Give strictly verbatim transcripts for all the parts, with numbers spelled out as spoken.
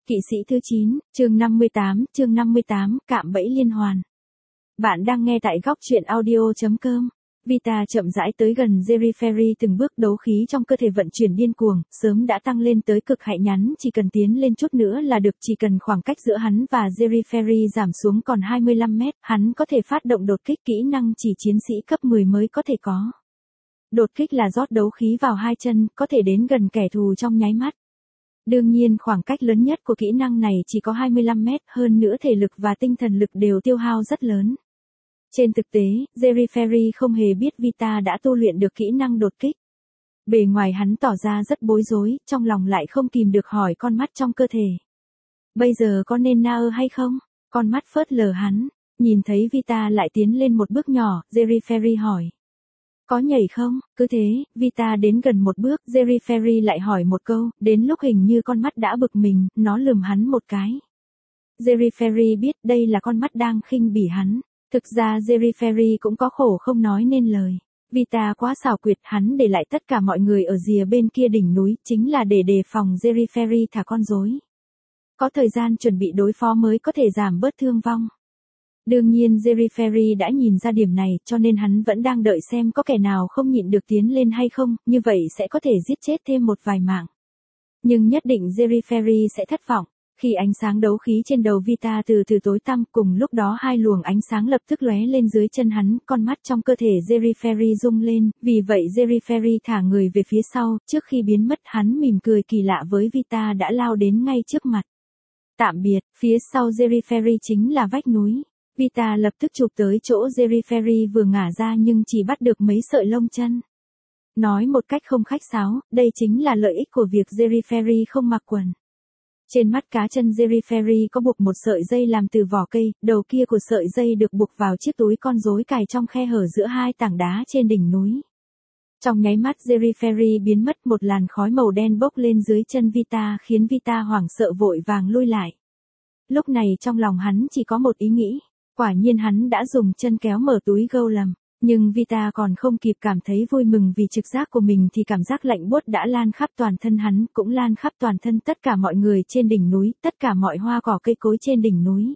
Kỵ sĩ thứ chín, chương năm mươi tám, chương năm mươi tám, cạm bẫy liên hoàn. Bạn đang nghe tại góc truyện audio chấm com. Vita chậm rãi tới gần Jerry Ferry, từng bước đấu khí trong cơ thể vận chuyển điên cuồng, sớm đã tăng lên tới cực hạn nhắn, chỉ cần tiến lên chút nữa là được, chỉ cần khoảng cách giữa hắn và Jerry Ferry giảm xuống còn hai mươi lăm mét, hắn có thể phát động đột kích, kỹ năng chỉ chiến sĩ cấp mười mới có thể có. Đột kích là rót đấu khí vào hai chân, có thể đến gần kẻ thù trong nháy mắt. Đương nhiên khoảng cách lớn nhất của kỹ năng này chỉ có hai mươi lăm mét, hơn nữa thể lực và tinh thần lực đều tiêu hao rất lớn. Trên thực tế, Jerry Ferry không hề biết Vita đã tu luyện được kỹ năng đột kích. Bề ngoài hắn tỏ ra rất bối rối, trong lòng lại không kìm được hỏi con mắt trong cơ thể. Bây giờ có nên na ơ hay không? Con mắt phớt lờ hắn, nhìn thấy Vita lại tiến lên một bước nhỏ, Jerry Ferry hỏi. Có nhảy không? Cứ thế, Vita đến gần một bước, Jerry Ferry lại hỏi một câu, đến lúc hình như con mắt đã bực mình, nó lườm hắn một cái. Jerry Ferry biết đây là con mắt đang khinh bỉ hắn. Thực ra Jerry Ferry cũng có khổ không nói nên lời. Vita quá xảo quyệt, hắn để lại tất cả mọi người ở rìa bên kia đỉnh núi, chính là để đề phòng Jerry Ferry thả con rối. Có thời gian chuẩn bị đối phó mới có thể giảm bớt thương vong. Đương nhiên Jerry Ferry đã nhìn ra điểm này, cho nên hắn vẫn đang đợi xem có kẻ nào không nhịn được tiến lên hay không, như vậy sẽ có thể giết chết thêm một vài mạng. Nhưng nhất định Jerry Ferry sẽ thất vọng. Khi ánh sáng đấu khí trên đầu Vita từ từ tối tăm, cùng lúc đó hai luồng ánh sáng lập tức lóe lên dưới chân hắn, con mắt trong cơ thể Jerry Ferry rung lên, vì vậy Jerry Ferry thả người về phía sau, trước khi biến mất hắn mỉm cười kỳ lạ với Vita đã lao đến ngay trước mặt. Tạm biệt, phía sau Jerry Ferry chính là vách núi. Vita lập tức chụp tới chỗ Jerry Ferry vừa ngả ra nhưng chỉ bắt được mấy sợi lông chân. Nói một cách không khách sáo, đây chính là lợi ích của việc Jerry Ferry không mặc quần. Trên mắt cá chân Jerry Ferry có buộc một sợi dây làm từ vỏ cây, đầu kia của sợi dây được buộc vào chiếc túi con rối cài trong khe hở giữa hai tảng đá trên đỉnh núi. Trong nháy mắt Jerry Ferry biến mất, một làn khói màu đen bốc lên dưới chân Vita khiến Vita hoảng sợ vội vàng lui lại. Lúc này trong lòng hắn chỉ có một ý nghĩ, quả nhiên hắn đã dùng chân kéo mở túi gâu lầm. Nhưng Vita còn không kịp cảm thấy vui mừng vì trực giác của mình thì cảm giác lạnh buốt đã lan khắp toàn thân hắn, cũng lan khắp toàn thân tất cả mọi người trên đỉnh núi, tất cả mọi hoa cỏ cây cối trên đỉnh núi.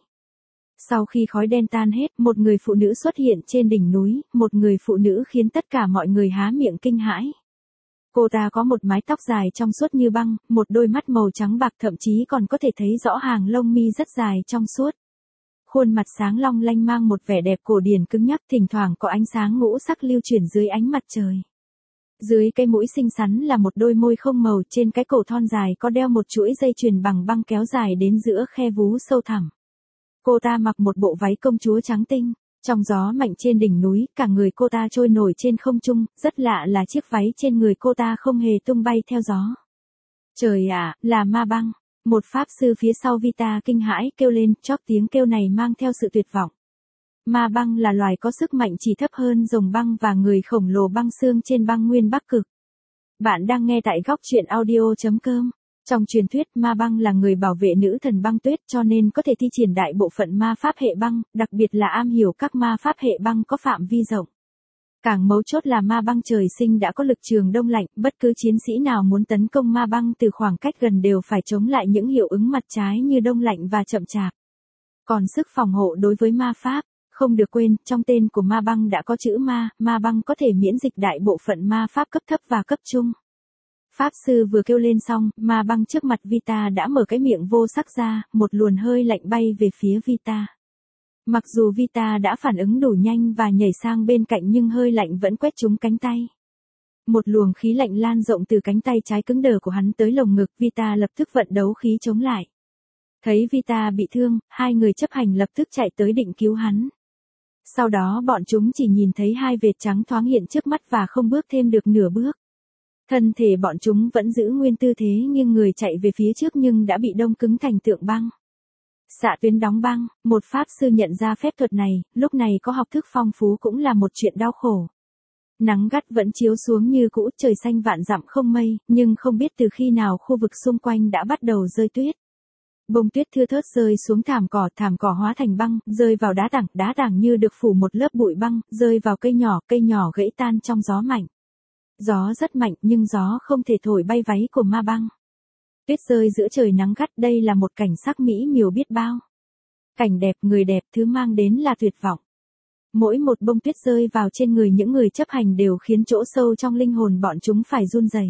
Sau khi khói đen tan hết, một người phụ nữ xuất hiện trên đỉnh núi, một người phụ nữ khiến tất cả mọi người há miệng kinh hãi. Cô ta có một mái tóc dài trong suốt như băng, một đôi mắt màu trắng bạc, thậm chí còn có thể thấy rõ hàng lông mi rất dài trong suốt. Khuôn mặt sáng long lanh mang một vẻ đẹp cổ điển cứng nhắc, thỉnh thoảng có ánh sáng ngũ sắc lưu chuyển dưới ánh mặt trời. Dưới cái mũi xinh xắn là một đôi môi không màu, trên cái cổ thon dài có đeo một chuỗi dây chuyền bằng băng kéo dài đến giữa khe vú sâu thẳm. Cô ta mặc một bộ váy công chúa trắng tinh, trong gió mạnh trên đỉnh núi, cả người cô ta trôi nổi trên không trung, rất lạ là chiếc váy trên người cô ta không hề tung bay theo gió. Trời ạ, là ma băng! Một pháp sư phía sau Vita kinh hãi kêu lên, chóp tiếng kêu này mang theo sự tuyệt vọng. Ma băng là loài có sức mạnh chỉ thấp hơn rồng băng và người khổng lồ băng xương trên băng nguyên Bắc Cực. Bạn đang nghe tại góc truyện audio chấm com. Trong truyền thuyết, ma băng là người bảo vệ nữ thần băng tuyết, cho nên có thể thi triển đại bộ phận ma pháp hệ băng, đặc biệt là am hiểu các ma pháp hệ băng có phạm vi rộng. Càng mấu chốt là ma băng trời sinh đã có lực trường đông lạnh, bất cứ chiến sĩ nào muốn tấn công ma băng từ khoảng cách gần đều phải chống lại những hiệu ứng mặt trái như đông lạnh và chậm chạp. Còn sức phòng hộ đối với ma pháp, không được quên, trong tên của ma băng đã có chữ ma, ma băng có thể miễn dịch đại bộ phận ma pháp cấp thấp và cấp trung. Pháp sư vừa kêu lên xong, ma băng trước mặt Vita đã mở cái miệng vô sắc ra, một luồn hơi lạnh bay về phía Vita. Mặc dù Vita đã phản ứng đủ nhanh và nhảy sang bên cạnh nhưng hơi lạnh vẫn quét trúng cánh tay. Một luồng khí lạnh lan rộng từ cánh tay trái cứng đờ của hắn tới lồng ngực, Vita lập tức vận đấu khí chống lại. Thấy Vita bị thương, hai người chấp hành lập tức chạy tới định cứu hắn. Sau đó bọn chúng chỉ nhìn thấy hai vệt trắng thoáng hiện trước mắt và không bước thêm được nửa bước. Thân thể bọn chúng vẫn giữ nguyên tư thế nhưng người chạy về phía trước nhưng đã bị đông cứng thành tượng băng. Xạ tuyến đóng băng, một pháp sư nhận ra phép thuật này, lúc này có học thức phong phú cũng là một chuyện đau khổ. Nắng gắt vẫn chiếu xuống như cũ, trời xanh vạn dặm không mây, nhưng không biết từ khi nào khu vực xung quanh đã bắt đầu rơi tuyết. Bông tuyết thưa thớt rơi xuống thảm cỏ, thảm cỏ hóa thành băng, rơi vào đá tảng, đá tảng như được phủ một lớp bụi băng, rơi vào cây nhỏ, cây nhỏ gãy tan trong gió mạnh. Gió rất mạnh nhưng gió không thể thổi bay váy của ma băng. Tuyết rơi giữa trời nắng gắt, đây là một cảnh sắc mỹ miều biết bao. Cảnh đẹp, người đẹp, thứ mang đến là tuyệt vọng. Mỗi một bông tuyết rơi vào trên người những người chấp hành đều khiến chỗ sâu trong linh hồn bọn chúng phải run rẩy.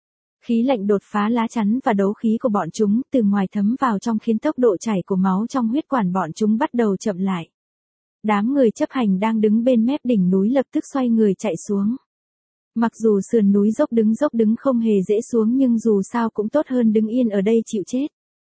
Khí lạnh đột phá lá chắn và đấu khí của bọn chúng, từ ngoài thấm vào trong khiến tốc độ chảy của máu trong huyết quản bọn chúng bắt đầu chậm lại. Đám người chấp hành đang đứng bên mép đỉnh núi lập tức xoay người chạy xuống. Mặc dù sườn núi dốc đứng dốc đứng không hề dễ xuống nhưng dù sao cũng tốt hơn đứng yên ở đây chịu chết.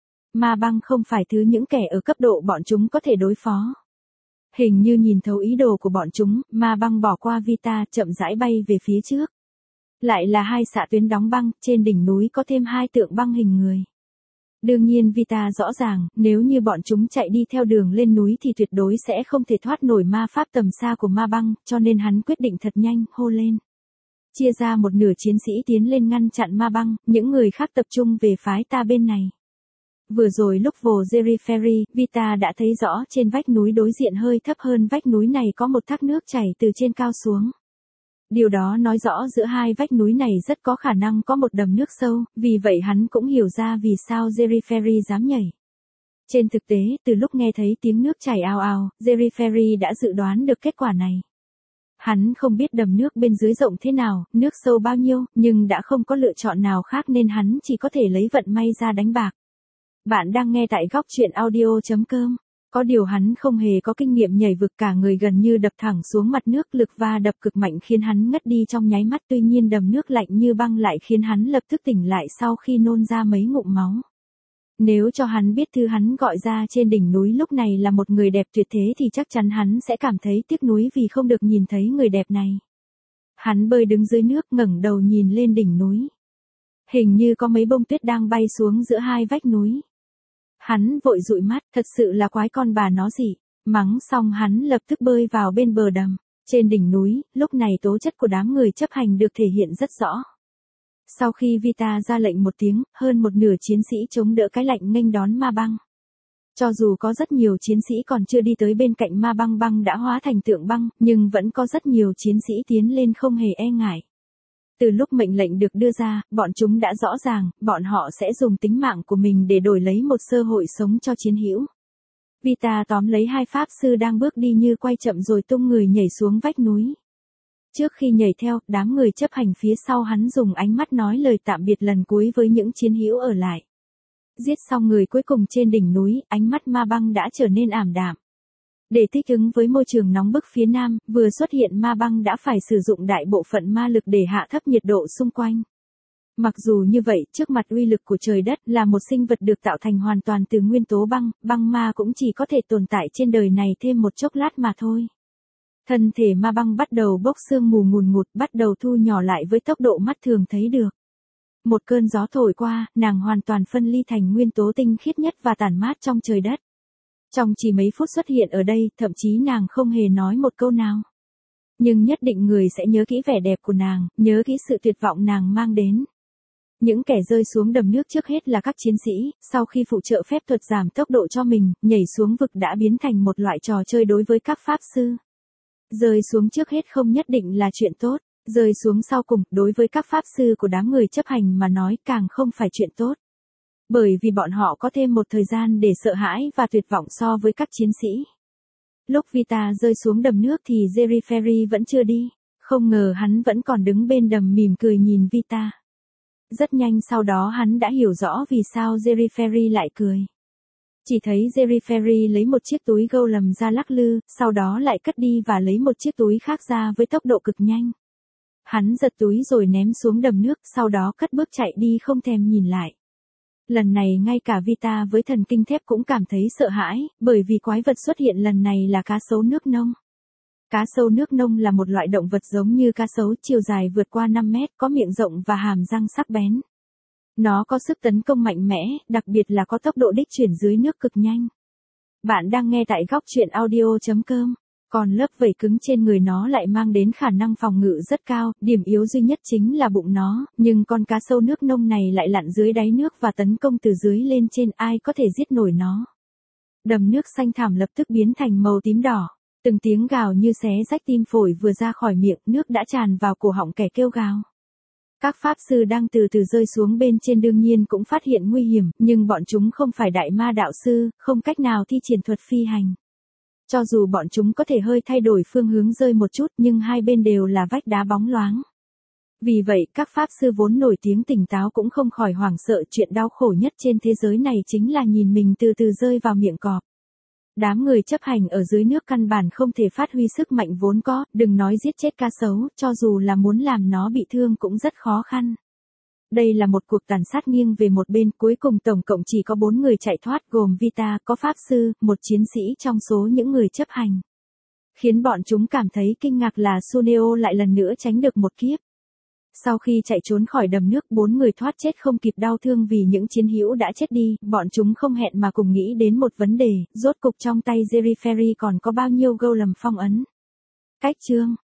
Ma băng không phải thứ những kẻ ở cấp độ bọn chúng có thể đối phó. Hình như nhìn thấu ý đồ của bọn chúng, ma băng bỏ qua Vita chậm rãi bay về phía trước. Lại là hai xạ tuyến đóng băng, trên đỉnh núi có thêm hai tượng băng hình người. Đương nhiên Vita rõ ràng, nếu như bọn chúng chạy đi theo đường lên núi thì tuyệt đối sẽ không thể thoát nổi ma pháp tầm xa của ma băng, cho nên hắn quyết định thật nhanh, hô lên. Chia ra một nửa chiến sĩ tiến lên ngăn chặn ma băng, những người khác tập trung về phái ta bên này. Vừa rồi lúc vô Jerry Ferry, Vita đã thấy rõ trên vách núi đối diện hơi thấp hơn vách núi này có một thác nước chảy từ trên cao xuống. Điều đó nói rõ giữa hai vách núi này rất có khả năng có một đầm nước sâu, vì vậy hắn cũng hiểu ra vì sao Jerry Ferry dám nhảy. Trên thực tế, từ lúc nghe thấy tiếng nước chảy ào ào, Jerry Ferry đã dự đoán được kết quả này. Hắn không biết đầm nước bên dưới rộng thế nào, nước sâu bao nhiêu, nhưng đã không có lựa chọn nào khác nên hắn chỉ có thể lấy vận may ra đánh bạc. Bạn đang nghe tại góc truyện audio chấm com. Có điều hắn không hề có kinh nghiệm nhảy vực, cả người gần như đập thẳng xuống mặt nước, lực va đập cực mạnh khiến hắn ngất đi trong nháy mắt, tuy nhiên đầm nước lạnh như băng lại khiến hắn lập tức tỉnh lại sau khi nôn ra mấy ngụm máu. Nếu cho hắn biết thứ hắn gọi ra trên đỉnh núi lúc này là một người đẹp tuyệt thế thì chắc chắn hắn sẽ cảm thấy tiếc nuối vì không được nhìn thấy người đẹp này. Hắn bơi đứng dưới nước ngẩng đầu nhìn lên đỉnh núi. Hình như có mấy bông tuyết đang bay xuống giữa hai vách núi. Hắn vội dụi mắt, thật sự là quái con bà nó gì. Mắng xong hắn lập tức bơi vào bên bờ đầm. Trên đỉnh núi, lúc này tố chất của đám người chấp hành được thể hiện rất rõ. Sau khi Vita ra lệnh một tiếng, hơn một nửa chiến sĩ chống đỡ cái lạnh nghênh đón ma băng. Cho dù có rất nhiều chiến sĩ còn chưa đi tới bên cạnh ma băng băng đã hóa thành tượng băng, nhưng vẫn có rất nhiều chiến sĩ tiến lên không hề e ngại. Từ lúc mệnh lệnh được đưa ra, bọn chúng đã rõ ràng, bọn họ sẽ dùng tính mạng của mình để đổi lấy một cơ hội sống cho chiến hữu. Vita tóm lấy hai pháp sư đang bước đi như quay chậm rồi tung người nhảy xuống vách núi. Trước khi nhảy theo, đám người chấp hành phía sau hắn dùng ánh mắt nói lời tạm biệt lần cuối với những chiến hữu ở lại. Giết xong người cuối cùng trên đỉnh núi, ánh mắt ma băng đã trở nên ảm đạm. Để thích ứng với môi trường nóng bức phía nam, vừa xuất hiện ma băng đã phải sử dụng đại bộ phận ma lực để hạ thấp nhiệt độ xung quanh. Mặc dù như vậy, trước mặt uy lực của trời đất là một sinh vật được tạo thành hoàn toàn từ nguyên tố băng, băng ma cũng chỉ có thể tồn tại trên đời này thêm một chốc lát mà thôi. Thân thể ma băng bắt đầu bốc sương mù ngùn ngụt, bắt đầu thu nhỏ lại với tốc độ mắt thường thấy được. Một cơn gió thổi qua, nàng hoàn toàn phân ly thành nguyên tố tinh khiết nhất và tản mát trong trời đất. Trong chỉ mấy phút xuất hiện ở đây, thậm chí nàng không hề nói một câu nào. Nhưng nhất định người sẽ nhớ kỹ vẻ đẹp của nàng, nhớ kỹ sự tuyệt vọng nàng mang đến. Những kẻ rơi xuống đầm nước trước hết là các chiến sĩ, sau khi phụ trợ phép thuật giảm tốc độ cho mình, nhảy xuống vực đã biến thành một loại trò chơi đối với các pháp sư. Rơi xuống trước hết không nhất định là chuyện tốt, rơi xuống sau cùng, đối với các pháp sư của đám người chấp hành mà nói càng không phải chuyện tốt. Bởi vì bọn họ có thêm một thời gian để sợ hãi và tuyệt vọng so với các chiến sĩ. Lúc Vita rơi xuống đầm nước thì Jerry Ferry vẫn chưa đi, không ngờ hắn vẫn còn đứng bên đầm mỉm cười nhìn Vita. Rất nhanh sau đó hắn đã hiểu rõ vì sao Jerry Ferry lại cười. Chỉ thấy Jerry Ferry lấy một chiếc túi gâu lầm ra lắc lư, sau đó lại cất đi và lấy một chiếc túi khác ra với tốc độ cực nhanh. Hắn giật túi rồi ném xuống đầm nước, sau đó cất bước chạy đi không thèm nhìn lại. Lần này ngay cả Vita với thần kinh thép cũng cảm thấy sợ hãi, bởi vì quái vật xuất hiện lần này là cá sấu nước nông. Cá sấu nước nông là một loại động vật giống như cá sấu, chiều dài vượt qua năm mét, có miệng rộng và hàm răng sắc bén. Nó có sức tấn công mạnh mẽ, đặc biệt là có tốc độ đích chuyển dưới nước cực nhanh. Bạn đang nghe tại góc truyện audio chấm com. Còn lớp vảy cứng trên người nó lại mang đến khả năng phòng ngự rất cao, điểm yếu duy nhất chính là bụng nó, nhưng con cá sấu nước nông này lại lặn dưới đáy nước và tấn công từ dưới lên trên, ai có thể giết nổi nó. Đầm nước xanh thẳm lập tức biến thành màu tím đỏ, từng tiếng gào như xé rách tim phổi vừa ra khỏi miệng, nước đã tràn vào cổ họng kẻ kêu gào. Các pháp sư đang từ từ rơi xuống bên trên đương nhiên cũng phát hiện nguy hiểm, nhưng bọn chúng không phải đại ma đạo sư, không cách nào thi triển thuật phi hành. Cho dù bọn chúng có thể hơi thay đổi phương hướng rơi một chút nhưng hai bên đều là vách đá bóng loáng. Vì vậy các pháp sư vốn nổi tiếng tỉnh táo cũng không khỏi hoảng sợ, chuyện đau khổ nhất trên thế giới này chính là nhìn mình từ từ rơi vào miệng cọp. Đám người chấp hành ở dưới nước căn bản không thể phát huy sức mạnh vốn có, đừng nói giết chết cá sấu, cho dù là muốn làm nó bị thương cũng rất khó khăn. Đây là một cuộc tàn sát nghiêng về một bên, cuối cùng tổng cộng chỉ có bốn người chạy thoát gồm Vita, có pháp sư, một chiến sĩ trong số những người chấp hành. Khiến bọn chúng cảm thấy kinh ngạc là Suneo lại lần nữa tránh được một kiếp. Sau khi chạy trốn khỏi đầm nước, bốn người thoát chết không kịp đau thương vì những chiến hữu đã chết đi, bọn chúng không hẹn mà cùng nghĩ đến một vấn đề, rốt cục trong tay Jerry Ferry còn có bao nhiêu golem phong ấn. Cách chương